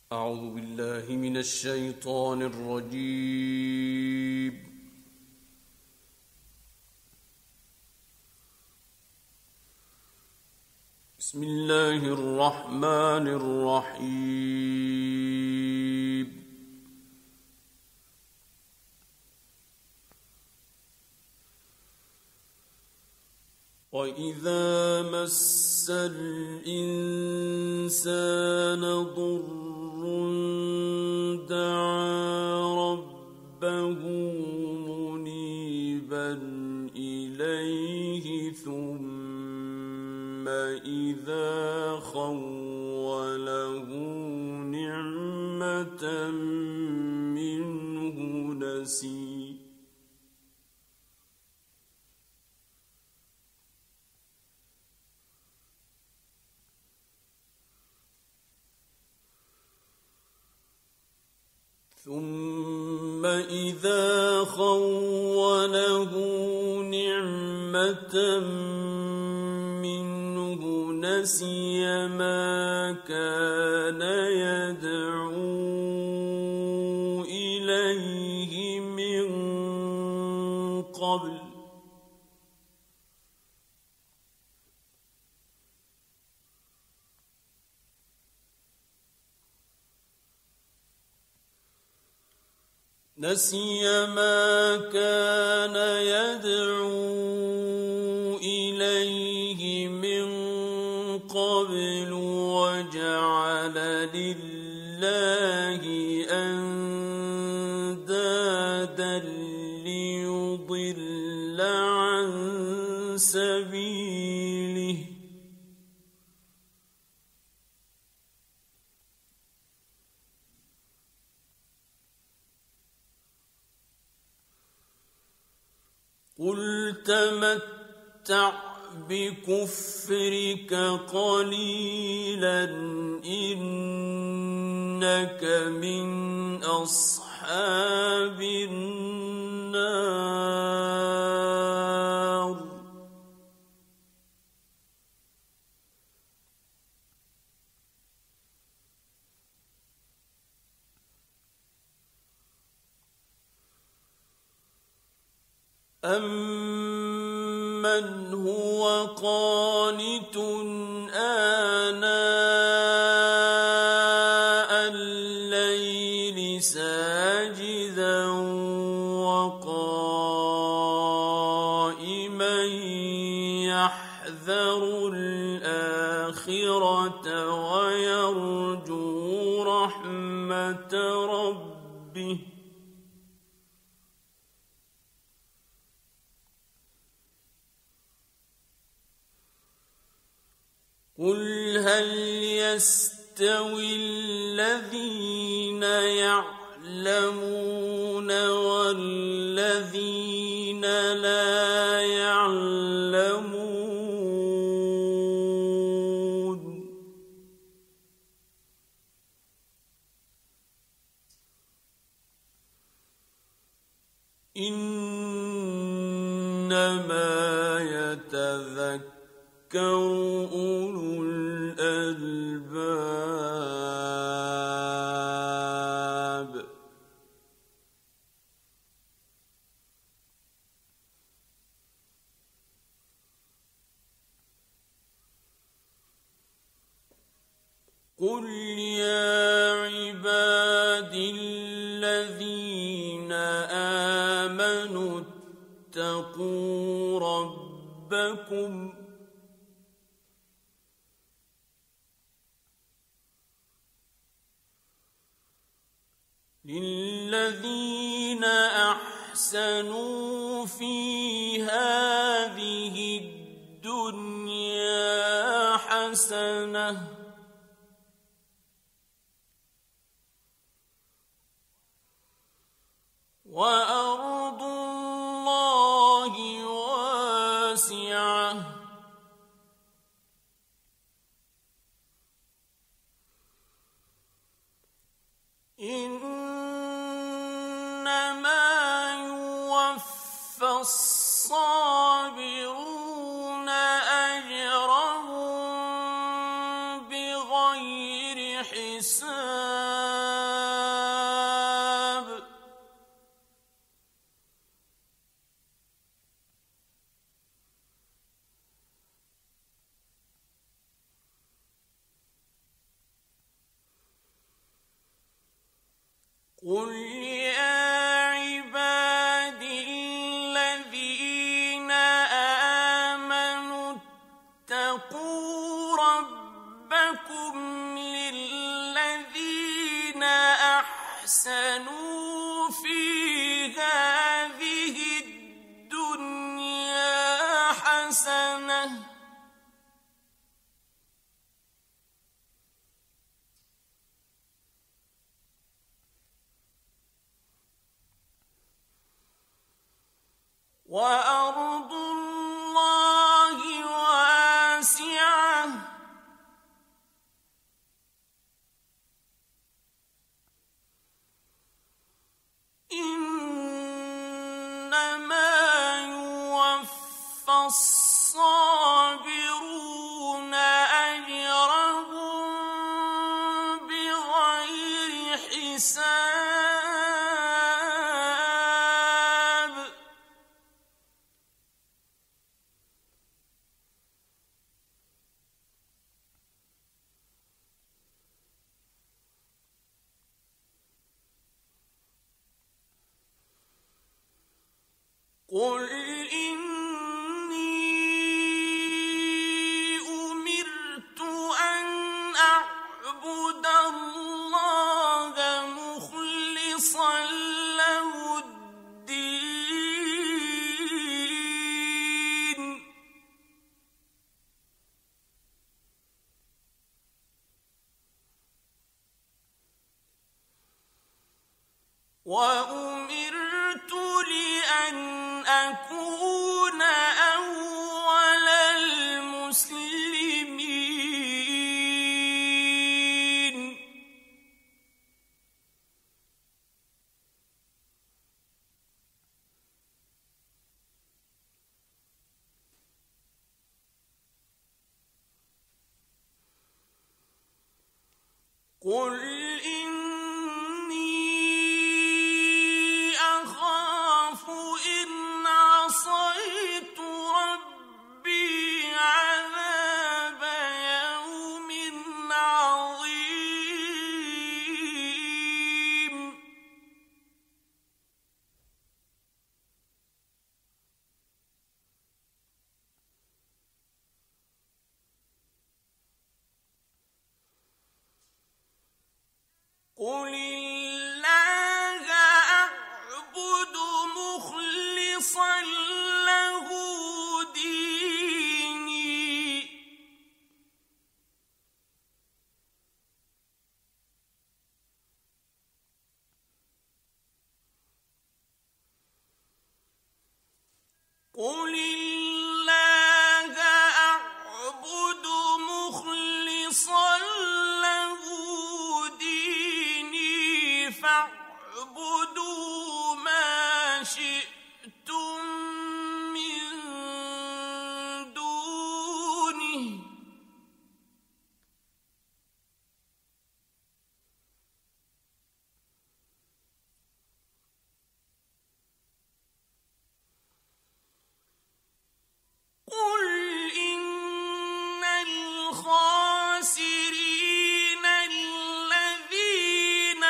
أعوذ بالله من الشيطان الرجيم. بسم الله الرحمن الرحيم. وإذا مس الإنسان ضر دعا ربه منيبا إليه ثم إذا خوله نعمة منه نسي ثم إذا خوله نعمة منه نسي ما كان يدعو إليه من قبل وجعل لله أندادا ليضل عن سبيله قل تمتع بكفرك قليلا إنك من أصحاب النار أَمَّنْ هُوَ قَانِتٌ آنَاءَ اللَّيْلِ سَاجِدًا وَقَائِمًا يَحْذَرُ الْآخِرَةَ وَيَرْجُو رَحْمَةَ رَبِّهِ قل هل يستوي الذين يعلمون والذين لا يعلمون إنما يتذكر أولو الألباب قل يا عبادي الذين آمنوا اتقوا ربكم للذين أحسنوا في هذه الدنيا حسنة وأرض الله واسعة إنما يوفى الصابرون أجرهم بغير حساب الكتاب قل يا عبادي الذين آمنوا اتقوا ربكم للذين أحسنوا في هذه الدنيا حسنة وأرض الله واسعة إنما يوفى الصابرون أجرهم بغير حساب قل إني أمرت أن أعبد الله مخلصا له الدين وأمرت لأن أكون أول المسلمين قل إني أخاف إن عصيت ربي عذاب يوم عظيم قل الله أعبد مخلصا له ديني قل الله أعبد مخلصا له ديني فاعبدوا ما شئتم من دونه قل إن الخاسرين الذين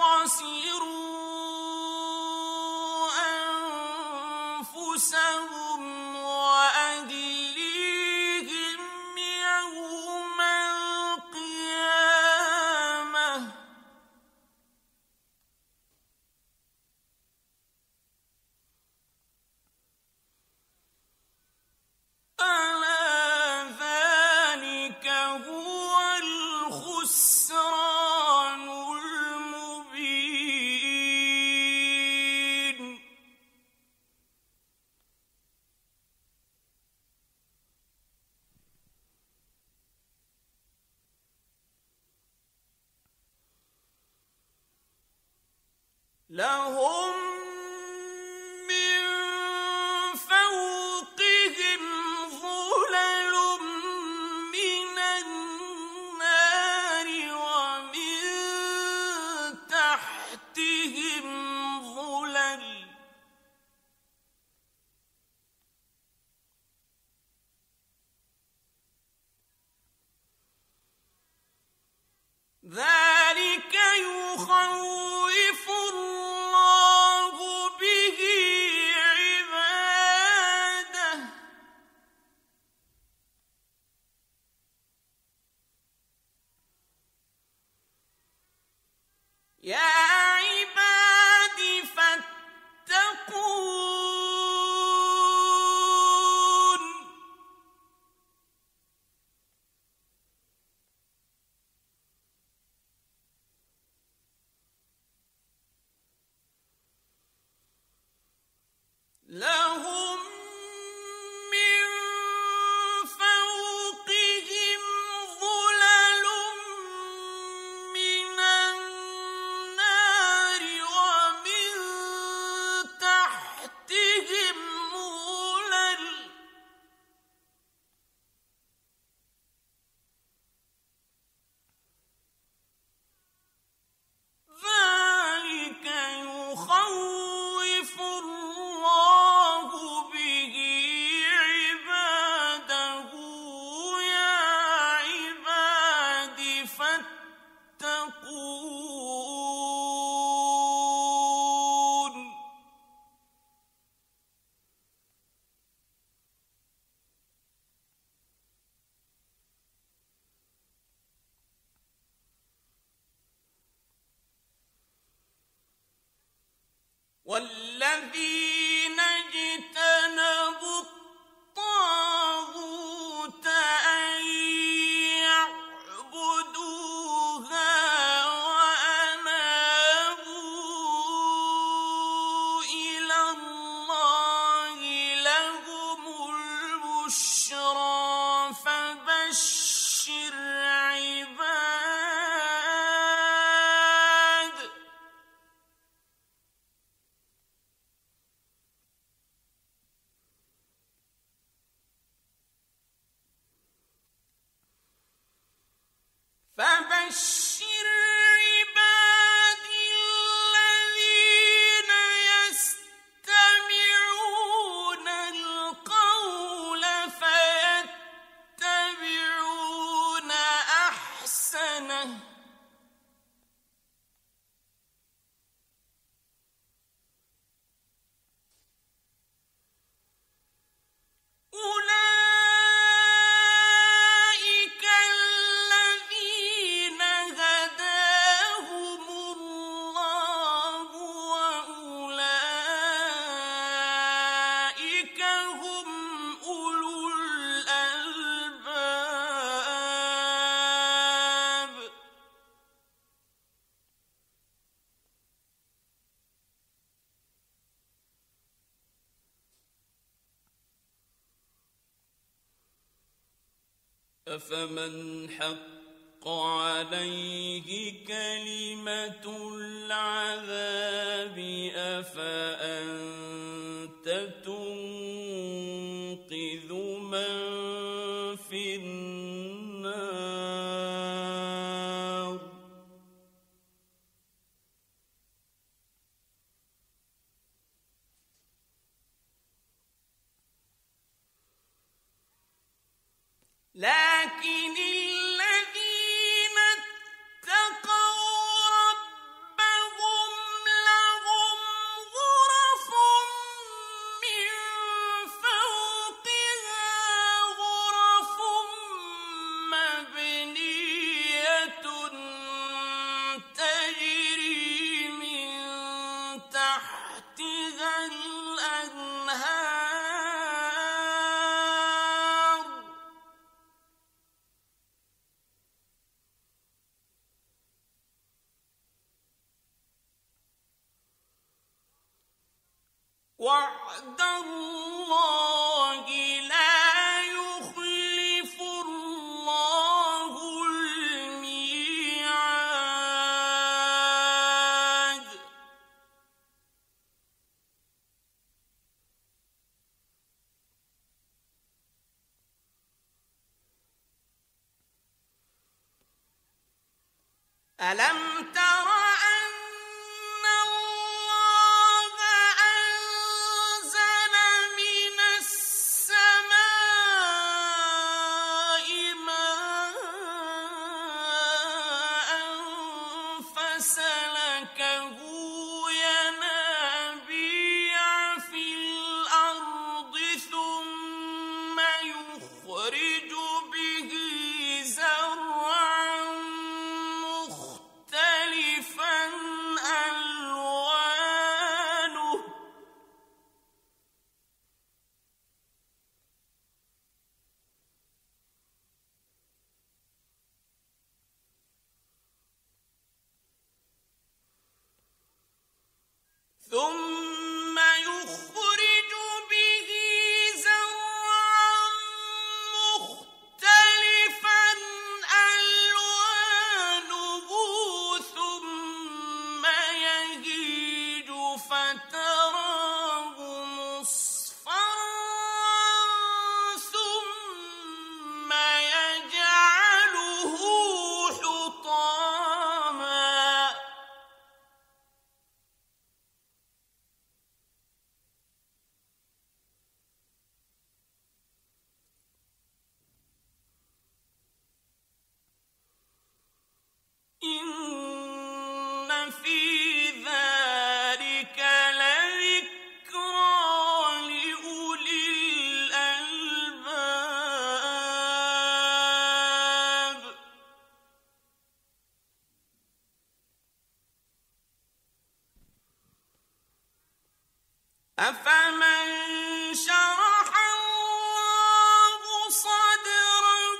خسروا أنفسهم وأهليهم يوم القيامة ألا ذلك هو الخسران المبين لهم من فوقهم ظلل من النار ومن يا عباد فاتقون لهم من فوقهم ظلل من النار ومن تحتهم ظلل ذلك يخوف الله به عباده يا عباد فاتقون والذين اجتنبوا الطاغوت أن يعبدوها وأنابوا إلى الله لهم البشرى فبشر عباد فبشر عبادي الذين يستمعون القول فيتبعون أحسنه أولئك الذين هداهم الله وأولئك هم أولو الألباب أفمن حق عليه كلمة العذاب أفأنت تنقذ من في النار لكن الذين اتقوا ربهم لهم غرف من فوقها غرف مبنية تجري من تحتها الأنهار وعد الله لا يخلف الله الميعاد ألم تر أن الله أنزل من السماء ماء فسلكه ينابيع في الأرض ثم يخرج به زرعا مختلفا أفمن شرح الله صدره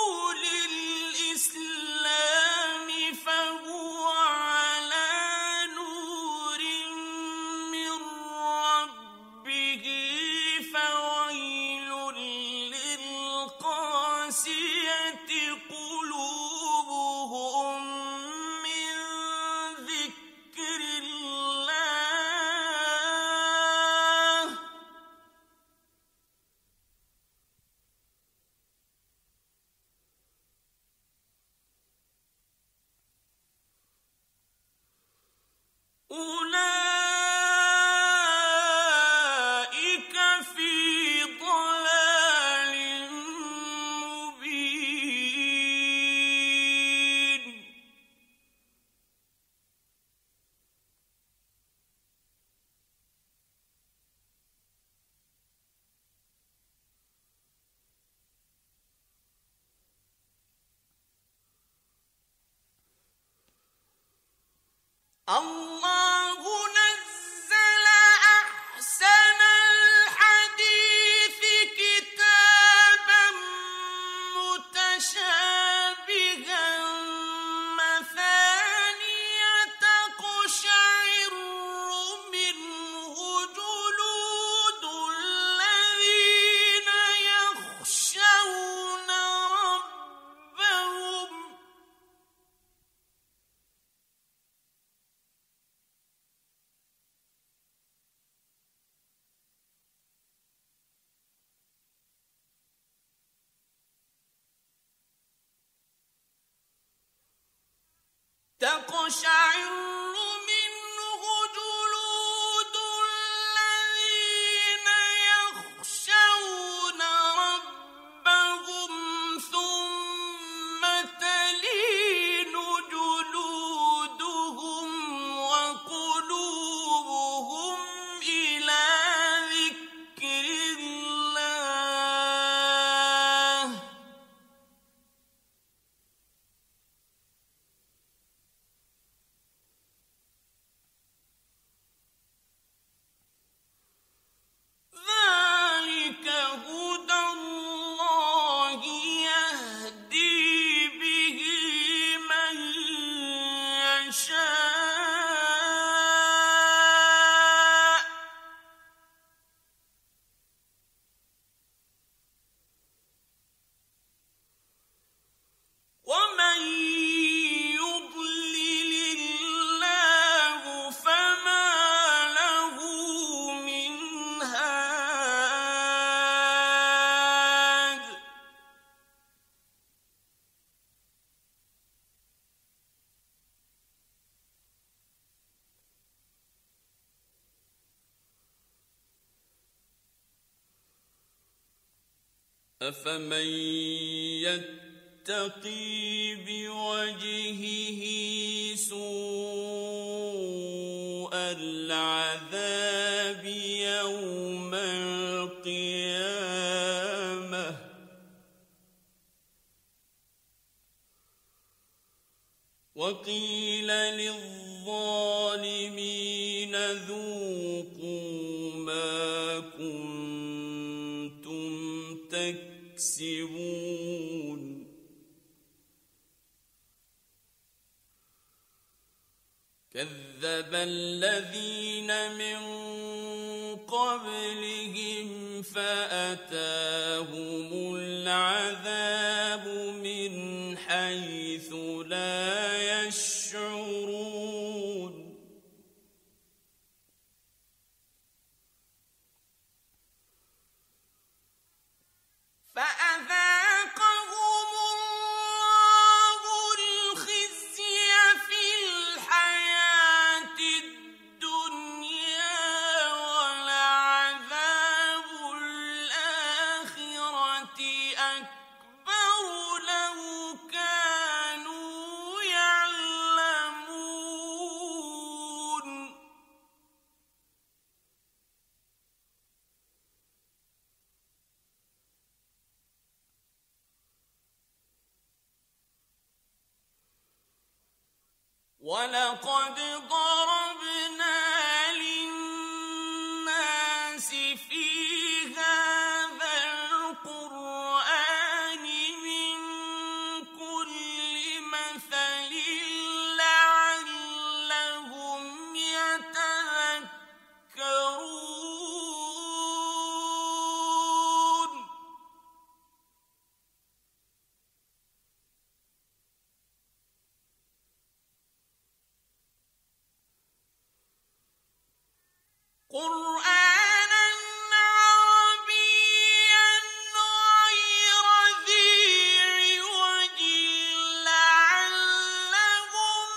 للإسلام فهو على نور من ربه فويل للقاسية قلوبهم من ذكر الله أولئك في ضلال مبين الله نزل أحسن الحديث كتابا متشابها مثانية تقشعر منه جلود الذين يخشون ربهم تقشعر منه جلود الذين يخشون ربهم ثم تلين جلودهم وقلوبهم إلى ذكر الله ذلك هدى الله يهدي به من يشاء ومن يضلل الله فما له من هاد أفمن يتقي بوجهه سوء العذاب يوم القيامة وقيل للظالمين ذوقوا ما كنتم تكسبون كذب الذين من قبلهم فأتاهم العذاب من حيث لا يشعرون فأذاقهم الله الخزي في الحياة الدنيا ولعذاب الآخرة أكبر لو كانوا يعلمون ولقد ضربنا للناس قرآنًا عربيًّا غير ذي عوج لعلهم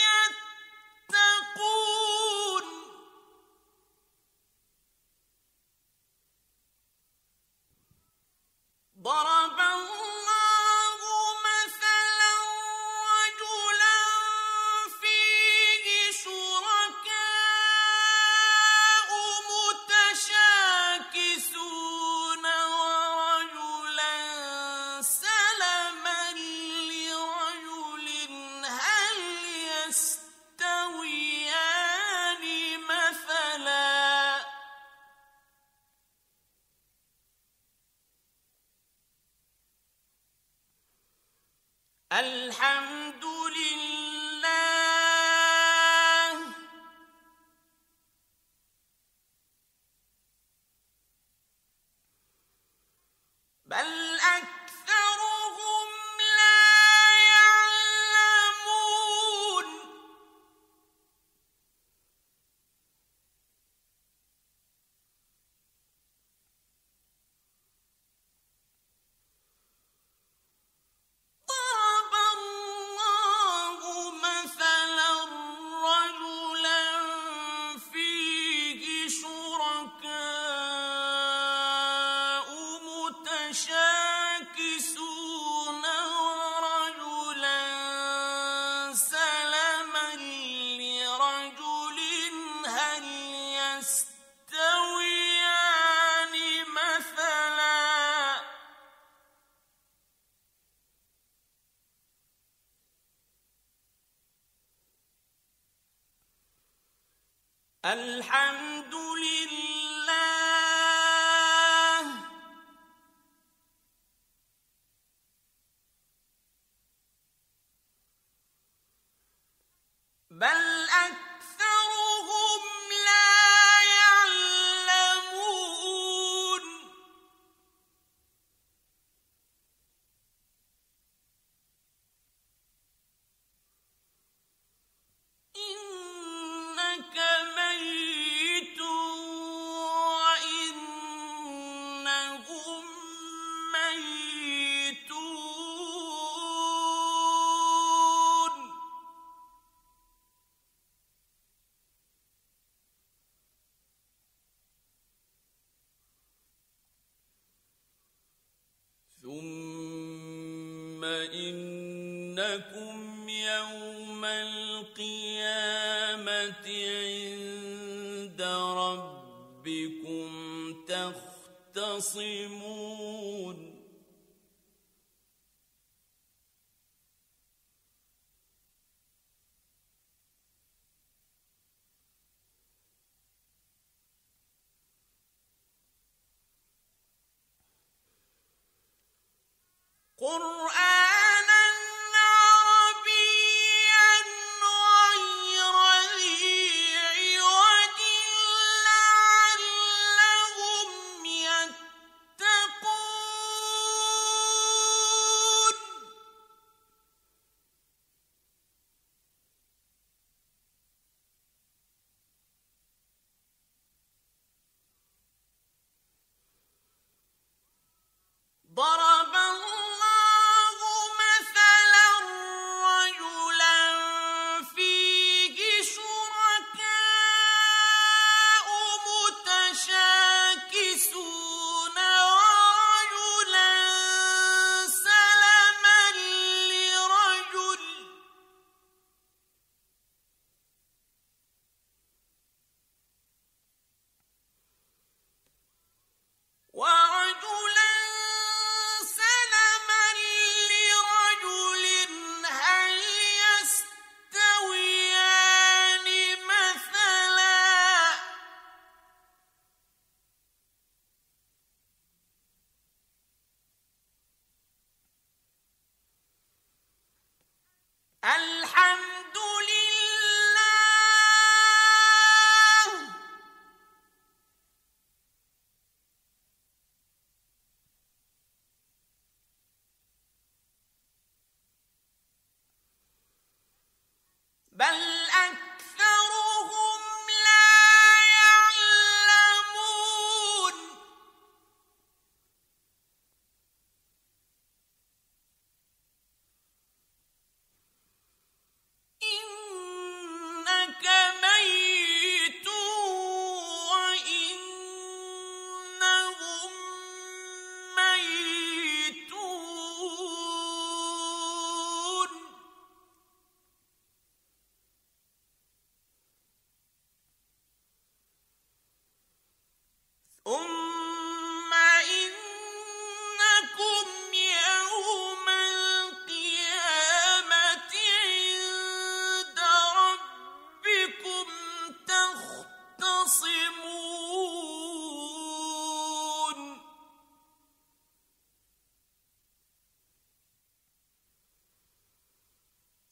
يتقون. ضرب الله مثلا رجلا فيه شركاء متشاكسون ورجلا سلما لرجل هل يستويان مثلا الحمد لله بل أكثرهم لا يعلمون. ضرب الله مثلا رجلا فيه شركاء متشاكسون ورجلا سلما لرجل هل يستويان مثلا الحمد لله بل أكثرهم لا يعلمون. إنك ميت وإنهم ميتون. ثم إنكم يوم القيامة عند ربكم تختصمون. قرآنًا عربيًّا غير ذي عوج لعلهم يتقون. ضرب الله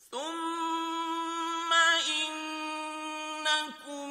ثم إنكم